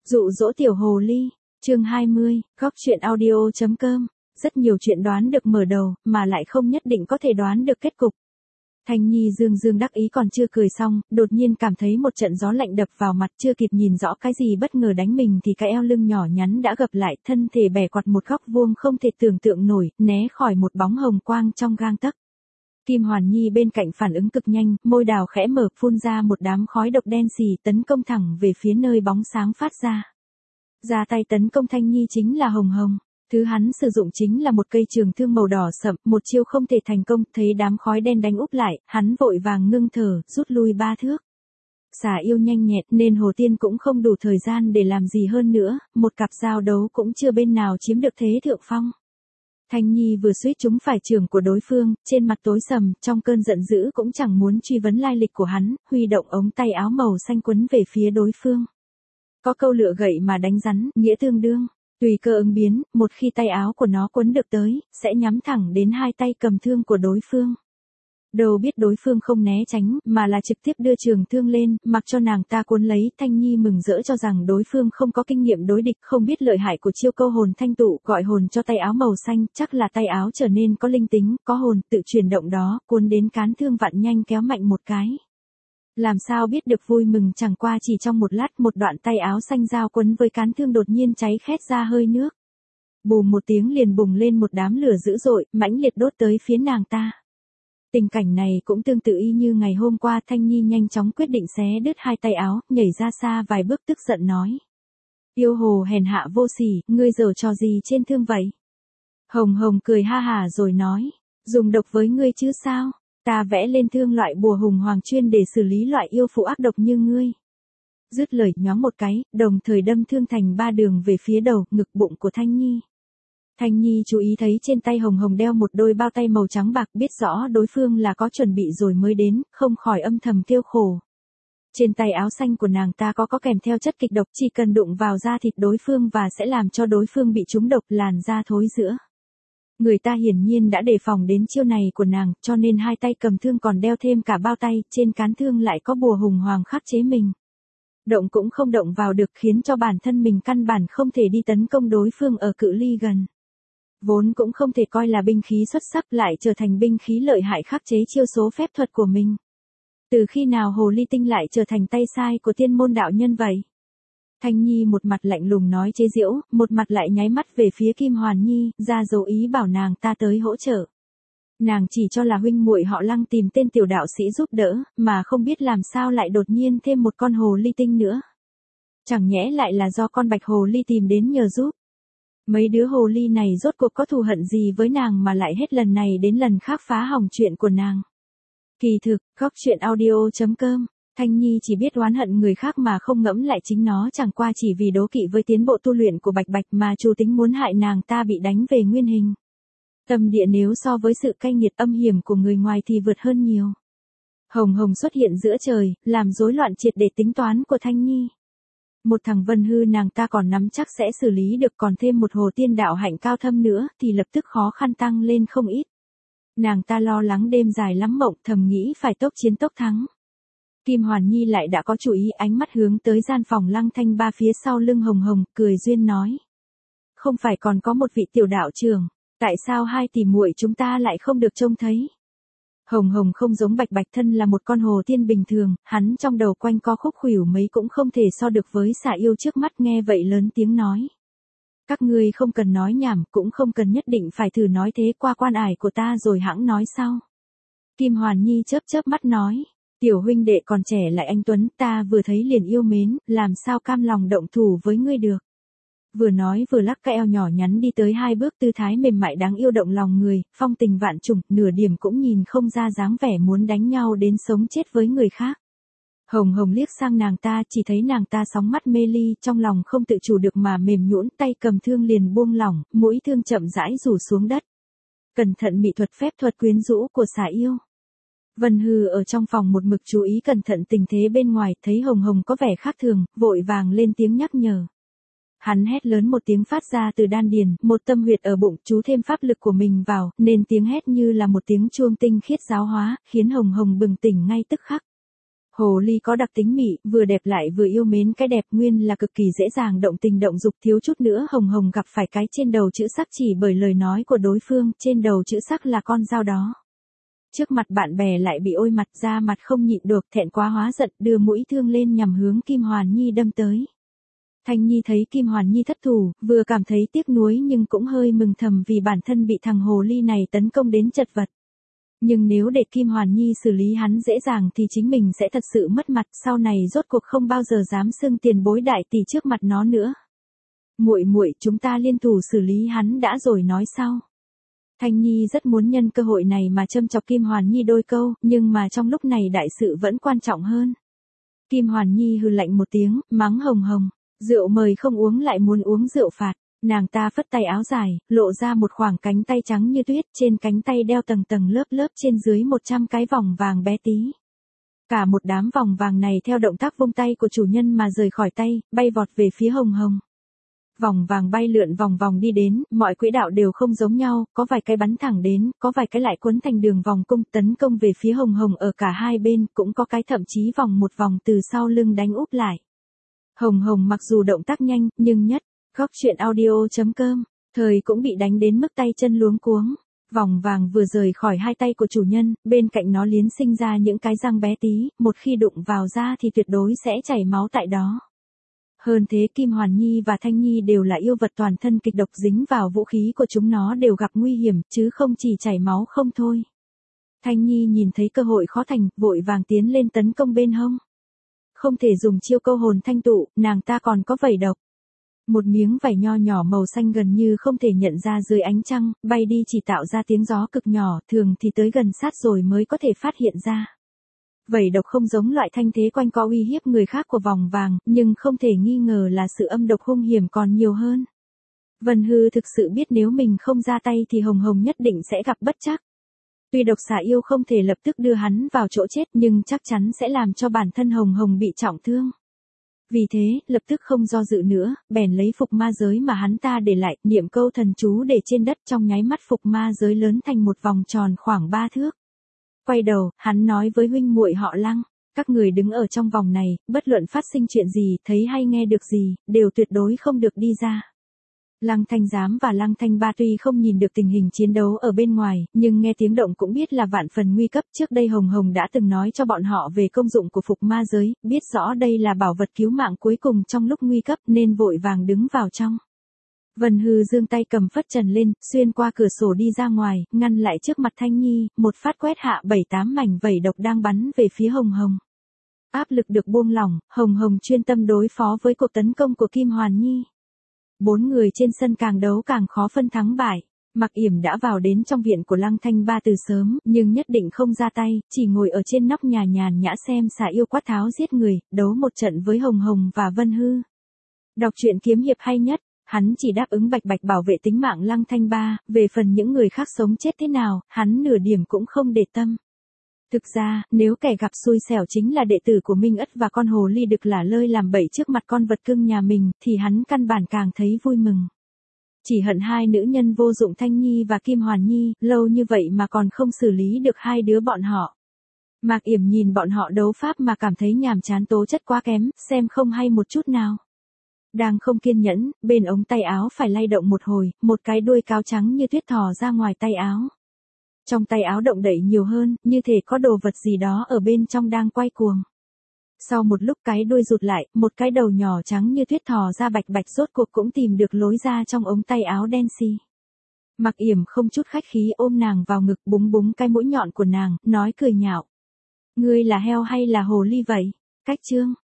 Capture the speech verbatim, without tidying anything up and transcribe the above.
Dụ dỗ tiểu hồ ly, chương hai mươi, góc truyện audio chấm com. Rất nhiều chuyện đoán được mở đầu, mà lại không nhất định có thể đoán được kết cục. Thanh Nhi dương dương đắc ý còn chưa cười xong, đột nhiên cảm thấy một trận gió lạnh đập vào mặt, chưa kịp nhìn rõ cái gì bất ngờ đánh mình thì cái eo lưng nhỏ nhắn đã gập lại, thân thể bẻ quạt một góc vuông không thể tưởng tượng nổi, né khỏi một bóng hồng quang trong gang tấc. Kim Hoàn Nhi bên cạnh phản ứng cực nhanh, môi đào khẽ mở, phun ra một đám khói độc đen xì, tấn công thẳng về phía nơi bóng sáng phát ra. Ra tay tấn công Thanh Nhi chính là Hồng Hồng. Thứ hắn sử dụng chính là một cây trường thương màu đỏ sậm, một chiêu không thể thành công, thấy đám khói đen đánh úp lại, hắn vội vàng ngưng thở, rút lui ba thước. Xà yêu nhanh nhẹn nên Hồ Tiên cũng không đủ thời gian để làm gì hơn nữa, một cặp giao đấu cũng chưa bên nào chiếm được thế thượng phong. Thanh Nhi vừa suýt trúng phải trường của đối phương, trên mặt tối sầm, trong cơn giận dữ cũng chẳng muốn truy vấn lai lịch của hắn, huy động ống tay áo màu xanh quấn về phía đối phương. Có câu lựa gậy mà đánh rắn, nghĩa tương đương. Tùy cơ ứng biến, một khi tay áo của nó quấn được tới, sẽ nhắm thẳng đến hai tay cầm thương của đối phương. Đâu biết đối phương không né tránh, mà là trực tiếp đưa trường thương lên, mặc cho nàng ta cuốn lấy. Thanh Nhi mừng rỡ cho rằng đối phương không có kinh nghiệm đối địch, không biết lợi hại của chiêu câu hồn thanh tụ, gọi hồn cho tay áo màu xanh, chắc là tay áo trở nên có linh tính, có hồn, tự chuyển động đó, cuốn đến cán thương vặn nhanh kéo mạnh một cái. Làm sao biết được vui mừng, chẳng qua chỉ trong một lát, một đoạn tay áo xanh dao quấn với cán thương đột nhiên cháy khét ra hơi nước. Bùm một tiếng liền bùng lên một đám lửa dữ dội, mãnh liệt đốt tới phía nàng ta. Tình cảnh này cũng tương tự y như ngày hôm qua. Thanh Nhi nhanh chóng quyết định xé đứt hai tay áo, nhảy ra xa vài bước tức giận nói. Yêu hồ hèn hạ vô sỉ, ngươi giở trò gì trên thương vậy? Hồng Hồng cười ha hả rồi nói, dùng độc với ngươi chứ sao? Ta vẽ lên thương loại bùa hùng hoàng chuyên để xử lý loại yêu phụ ác độc như ngươi. Dứt lời nhoáng một cái, đồng thời đâm thương thành ba đường về phía đầu, ngực, bụng của Thanh Nhi. Thanh Nhi chú ý thấy trên tay Hồng Hồng đeo một đôi bao tay màu trắng bạc, biết rõ đối phương là có chuẩn bị rồi mới đến, không khỏi âm thầm kêu khổ. Trên tay áo xanh của nàng ta có có kèm theo chất kịch độc, chỉ cần đụng vào da thịt đối phương và sẽ làm cho đối phương bị trúng độc, làn da thối rữa. Người ta hiển nhiên đã đề phòng đến chiêu này của nàng, cho nên hai tay cầm thương còn đeo thêm cả bao tay, trên cán thương lại có bùa hùng hoàng khắc chế mình. Động cũng không động vào được, khiến cho bản thân mình căn bản không thể đi tấn công đối phương ở cự ly gần. Vốn cũng không thể coi là binh khí xuất sắc, lại trở thành binh khí lợi hại khắc chế chiêu số phép thuật của mình. Từ khi nào hồ ly tinh lại trở thành tay sai của tiên môn đạo nhân vậy? Thanh Nhi một mặt lạnh lùng nói chế giễu, một mặt lại nháy mắt về phía Kim Hoàn Nhi, ra dấu ý bảo nàng ta tới hỗ trợ. Nàng chỉ cho là huynh muội họ Lăng tìm tên tiểu đạo sĩ giúp đỡ, mà không biết làm sao lại đột nhiên thêm một con hồ ly tinh nữa. Chẳng nhẽ lại là do con bạch hồ ly tìm đến nhờ giúp. Mấy đứa hồ ly này rốt cuộc có thù hận gì với nàng mà lại hết lần này đến lần khác phá hỏng chuyện của nàng. Kỳ thực, góc truyện audio chấm com. Thanh Nhi chỉ biết oán hận người khác mà không ngẫm lại chính nó, chẳng qua chỉ vì đố kỵ với tiến bộ tu luyện của Bạch Bạch mà chủ tính muốn hại nàng ta bị đánh về nguyên hình. Tâm địa nếu so với sự cay nghiệt âm hiểm của người ngoài thì vượt hơn nhiều. Hồng Hồng xuất hiện giữa trời, làm rối loạn triệt để tính toán của Thanh Nhi. Một thằng Vân Hư nàng ta còn nắm chắc sẽ xử lý được, còn thêm một Hồ Tiên đạo hạnh cao thâm nữa thì lập tức khó khăn tăng lên không ít. Nàng ta lo lắng đêm dài lắm mộng, thầm nghĩ phải tốc chiến tốc thắng. Kim Hoàn Nhi lại đã có chủ ý, ánh mắt hướng tới gian phòng Lăng Thanh Ba phía sau lưng Hồng Hồng, cười duyên nói. Không phải còn có một vị tiểu đạo trưởng, tại sao hai tỷ muội chúng ta lại không được trông thấy? Hồng Hồng không giống Bạch Bạch, thân là một con hồ tiên bình thường, hắn trong đầu quanh co khúc khuỷu mấy cũng không thể so được với xà yêu trước mắt, nghe vậy lớn tiếng nói. Các ngươi không cần nói nhảm, cũng không cần nhất định phải thử nói thế, qua quan ải của ta rồi hẵng nói sau. Kim Hoàn Nhi chớp chớp mắt nói. Tiểu huynh đệ còn trẻ lại anh tuấn, ta vừa thấy liền yêu mến, làm sao cam lòng động thủ với ngươi được. Vừa nói vừa lắc cái eo nhỏ nhắn đi tới hai bước, tư thái mềm mại đáng yêu động lòng người, phong tình vạn trùng, nửa điểm cũng nhìn không ra dáng vẻ muốn đánh nhau đến sống chết với người khác. Hồng Hồng liếc sang nàng ta, chỉ thấy nàng ta sóng mắt mê ly, trong lòng không tự chủ được mà mềm nhũn, tay cầm thương liền buông lỏng, mũi thương chậm rãi rủ xuống đất. Cẩn thận mỹ thuật phép thuật quyến rũ của xà yêu. Vân Hư ở trong phòng một mực chú ý cẩn thận tình thế bên ngoài, thấy Hồng Hồng có vẻ khác thường, vội vàng lên tiếng nhắc nhở. Hắn hét lớn một tiếng phát ra từ đan điền, một tâm huyệt ở bụng, chú thêm pháp lực của mình vào, nên tiếng hét như là một tiếng chuông tinh khiết giáo hóa, khiến Hồng Hồng bừng tỉnh ngay tức khắc. Hồ ly có đặc tính mị, vừa đẹp lại vừa yêu mến cái đẹp, nguyên là cực kỳ dễ dàng động tình động dục, thiếu chút nữa Hồng Hồng gặp phải cái trên đầu chữ sắc chỉ bởi lời nói của đối phương, trên đầu chữ sắc là con dao đó. Trước mặt bạn bè lại bị ôi mặt ra mặt không nhịn được, thẹn quá hóa giận, đưa mũi thương lên nhằm hướng Kim Hoàn Nhi đâm tới. Thanh Nhi thấy Kim Hoàn Nhi thất thủ, vừa cảm thấy tiếc nuối nhưng cũng hơi mừng thầm vì bản thân bị thằng hồ ly này tấn công đến chật vật. Nhưng nếu để Kim Hoàn Nhi xử lý hắn dễ dàng thì chính mình sẽ thật sự mất mặt, sau này rốt cuộc không bao giờ dám xưng tiền bối đại tỷ trước mặt nó nữa. Muội muội, chúng ta liên thủ xử lý hắn đã rồi nói sau. Thanh Nhi rất muốn nhân cơ hội này mà châm chọc Kim Hoàn Nhi đôi câu, nhưng mà trong lúc này đại sự vẫn quan trọng hơn. Kim Hoàn Nhi hừ lạnh một tiếng, mắng Hồng Hồng, rượu mời không uống lại muốn uống rượu phạt. Nàng ta phất tay áo dài, lộ ra một khoảng cánh tay trắng như tuyết, trên cánh tay đeo tầng tầng lớp lớp trên dưới một trăm cái vòng vàng bé tí. Cả một đám vòng vàng này theo động tác vung tay của chủ nhân mà rời khỏi tay, bay vọt về phía Hồng Hồng. Vòng vàng bay lượn vòng vòng đi đến, mọi quỹ đạo đều không giống nhau, có vài cái bắn thẳng đến, có vài cái lại quấn thành đường vòng cung tấn công về phía Hồng Hồng ở cả hai bên, cũng có cái thậm chí vòng một vòng từ sau lưng đánh úp lại. Hồng Hồng mặc dù động tác nhanh, nhưng nhất, góc truyện audio chấm com, thời cũng bị đánh đến mức tay chân luống cuống. Vòng vàng vừa rời khỏi hai tay của chủ nhân, bên cạnh nó liến sinh ra những cái răng bé tí, một khi đụng vào da thì tuyệt đối sẽ chảy máu tại đó. Hơn thế Kim Hoàn Nhi và Thanh Nhi đều là yêu vật toàn thân kịch độc, dính vào vũ khí của chúng nó đều gặp nguy hiểm, chứ không chỉ chảy máu không thôi. Thanh Nhi nhìn thấy cơ hội khó thành, vội vàng tiến lên tấn công bên hông. Không thể dùng chiêu câu hồn thanh tụ, nàng ta còn có vảy độc. Một miếng vảy nho nhỏ màu xanh gần như không thể nhận ra dưới ánh trăng, bay đi chỉ tạo ra tiếng gió cực nhỏ, thường thì tới gần sát rồi mới có thể phát hiện ra. Vảy độc không giống loại thanh thế quanh co uy hiếp người khác của vòng vàng, nhưng không thể nghi ngờ là sự âm độc hung hiểm còn nhiều hơn. Vân Hư thực sự biết nếu mình không ra tay thì Hồng Hồng nhất định sẽ gặp bất trắc. Tuy độc xà yêu không thể lập tức đưa hắn vào chỗ chết nhưng chắc chắn sẽ làm cho bản thân Hồng Hồng bị trọng thương. Vì thế, lập tức không do dự nữa, bèn lấy phục ma giới mà hắn ta để lại, niệm câu thần chú để trên đất, trong nháy mắt phục ma giới lớn thành một vòng tròn khoảng ba thước. Quay đầu, hắn nói với huynh muội họ Lăng, các người đứng ở trong vòng này, bất luận phát sinh chuyện gì, thấy hay nghe được gì, đều tuyệt đối không được đi ra. Lăng Thanh Giám và Lăng Thanh Ba tuy không nhìn được tình hình chiến đấu ở bên ngoài, nhưng nghe tiếng động cũng biết là vạn phần nguy cấp. Trước đây Hồng Hồng đã từng nói cho bọn họ về công dụng của phục ma giới, biết rõ đây là bảo vật cứu mạng cuối cùng trong lúc nguy cấp nên vội vàng đứng vào trong. Vân Hư giương tay cầm phất trần lên, xuyên qua cửa sổ đi ra ngoài, ngăn lại trước mặt Thanh Nhi, một phát quét hạ bảy tám mảnh vảy độc đang bắn về phía Hồng Hồng. Áp lực được buông lỏng, Hồng Hồng chuyên tâm đối phó với cuộc tấn công của Kim Hoàn Nhi. Bốn người trên sân càng đấu càng khó phân thắng bại. Mạc Yểm đã vào đến trong viện của Lăng Thanh Ba từ sớm, nhưng nhất định không ra tay, chỉ ngồi ở trên nóc nhà nhàn nhã xem xà yêu quát tháo giết người, đấu một trận với Hồng Hồng và Vân Hư. Đọc truyện kiếm hiệp hay nhất, hắn chỉ đáp ứng bạch bạch bảo vệ tính mạng Lăng Thanh Ba, về phần những người khác sống chết thế nào, hắn nửa điểm cũng không để tâm. Thực ra, nếu kẻ gặp xui xẻo chính là đệ tử của Minh Ất và con hồ ly đực lả lơi làm bậy trước mặt con vật cưng nhà mình, thì hắn căn bản càng thấy vui mừng. Chỉ hận hai nữ nhân vô dụng Thanh Nhi và Kim Hoàn Nhi, lâu như vậy mà còn không xử lý được hai đứa bọn họ. Mạc Yểm nhìn bọn họ đấu pháp mà cảm thấy nhàm chán, tố chất quá kém, xem không hay một chút nào. Đang không kiên nhẫn, bên ống tay áo phải lay động một hồi, một cái đuôi cáo trắng như tuyết thò ra ngoài tay áo. Trong tay áo động đậy nhiều hơn, như thể có đồ vật gì đó ở bên trong đang quay cuồng. Sau một lúc cái đuôi rụt lại, một cái đầu nhỏ trắng như tuyết thò ra bạch bạch rốt cuộc cũng tìm được lối ra trong ống tay áo đen xì. Mạc Yểm không chút khách khí ôm nàng vào ngực, búng búng cái mũi nhọn của nàng, nói cười nhạo. Ngươi là heo hay là hồ ly vậy? Cách chương.